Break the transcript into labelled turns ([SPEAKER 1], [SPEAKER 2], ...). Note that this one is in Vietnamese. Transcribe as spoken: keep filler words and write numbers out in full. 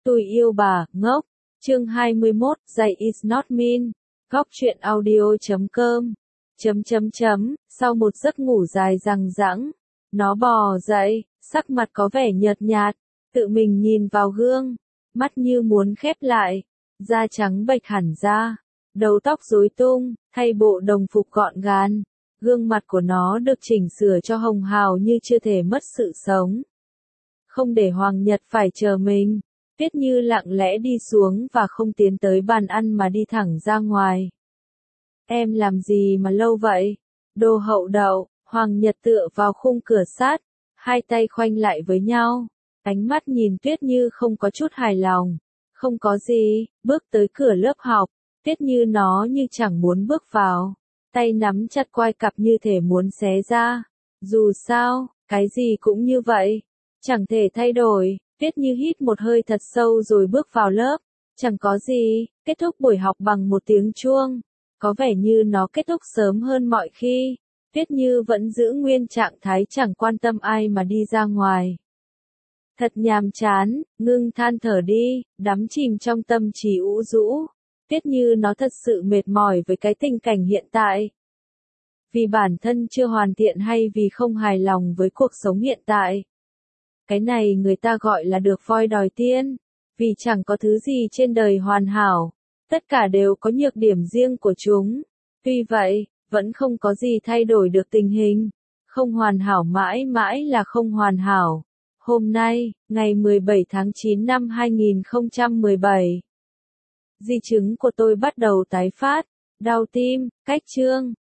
[SPEAKER 1] Tôi yêu bà, ngốc. Chương hai mươi mốt, Giày is not mean. Góc truyện audio chấm com. Chấm chấm chấm, sau một giấc ngủ dài dằng dẵng, nó bò dậy, sắc mặt có vẻ nhợt nhạt, tự mình nhìn vào gương, mắt như muốn khép lại, da trắng bệch hẳn ra, đầu tóc rối tung, thay bộ đồng phục gọn gàng, gương mặt của nó được chỉnh sửa cho hồng hào như chưa thể mất sự sống. Không để Hoàng Nhật phải chờ mình, Tuyết Như lặng lẽ đi xuống và không tiến tới bàn ăn mà đi thẳng ra ngoài. Em làm gì mà lâu vậy? Đồ hậu đậu, Hoàng Nhật tựa vào khung cửa sát, hai tay khoanh lại với nhau, ánh mắt nhìn Tuyết Như không có chút hài lòng. Không có gì, bước tới cửa lớp học, Tuyết Như nó như chẳng muốn bước vào, tay nắm chặt quai cặp như thể muốn xé ra. Dù sao, cái gì cũng như vậy, chẳng thể thay đổi. Tuyết Như hít một hơi thật sâu rồi bước vào lớp. Chẳng có gì, kết thúc buổi học bằng một tiếng chuông. Có vẻ như nó kết thúc sớm hơn mọi khi. Tuyết Như vẫn giữ nguyên trạng thái chẳng quan tâm ai mà đi ra ngoài. Thật nhàm chán, ngưng than thở đi, đắm chìm trong tâm trí ủ rũ. Tuyết Như nó thật sự mệt mỏi với cái tình cảnh hiện tại. Vì bản thân chưa hoàn thiện hay vì không hài lòng với cuộc sống hiện tại. Cái này người ta gọi là được voi đòi tiên. Vì chẳng có thứ gì trên đời hoàn hảo. Tất cả đều có nhược điểm riêng của chúng. Tuy vậy, vẫn không có gì thay đổi được tình hình. Không hoàn hảo mãi mãi là không hoàn hảo. Hôm nay, ngày mười bảy tháng chín năm hai nghìn không trăm mười bảy. Di chứng của tôi bắt đầu tái phát. Đau tim, cách chương.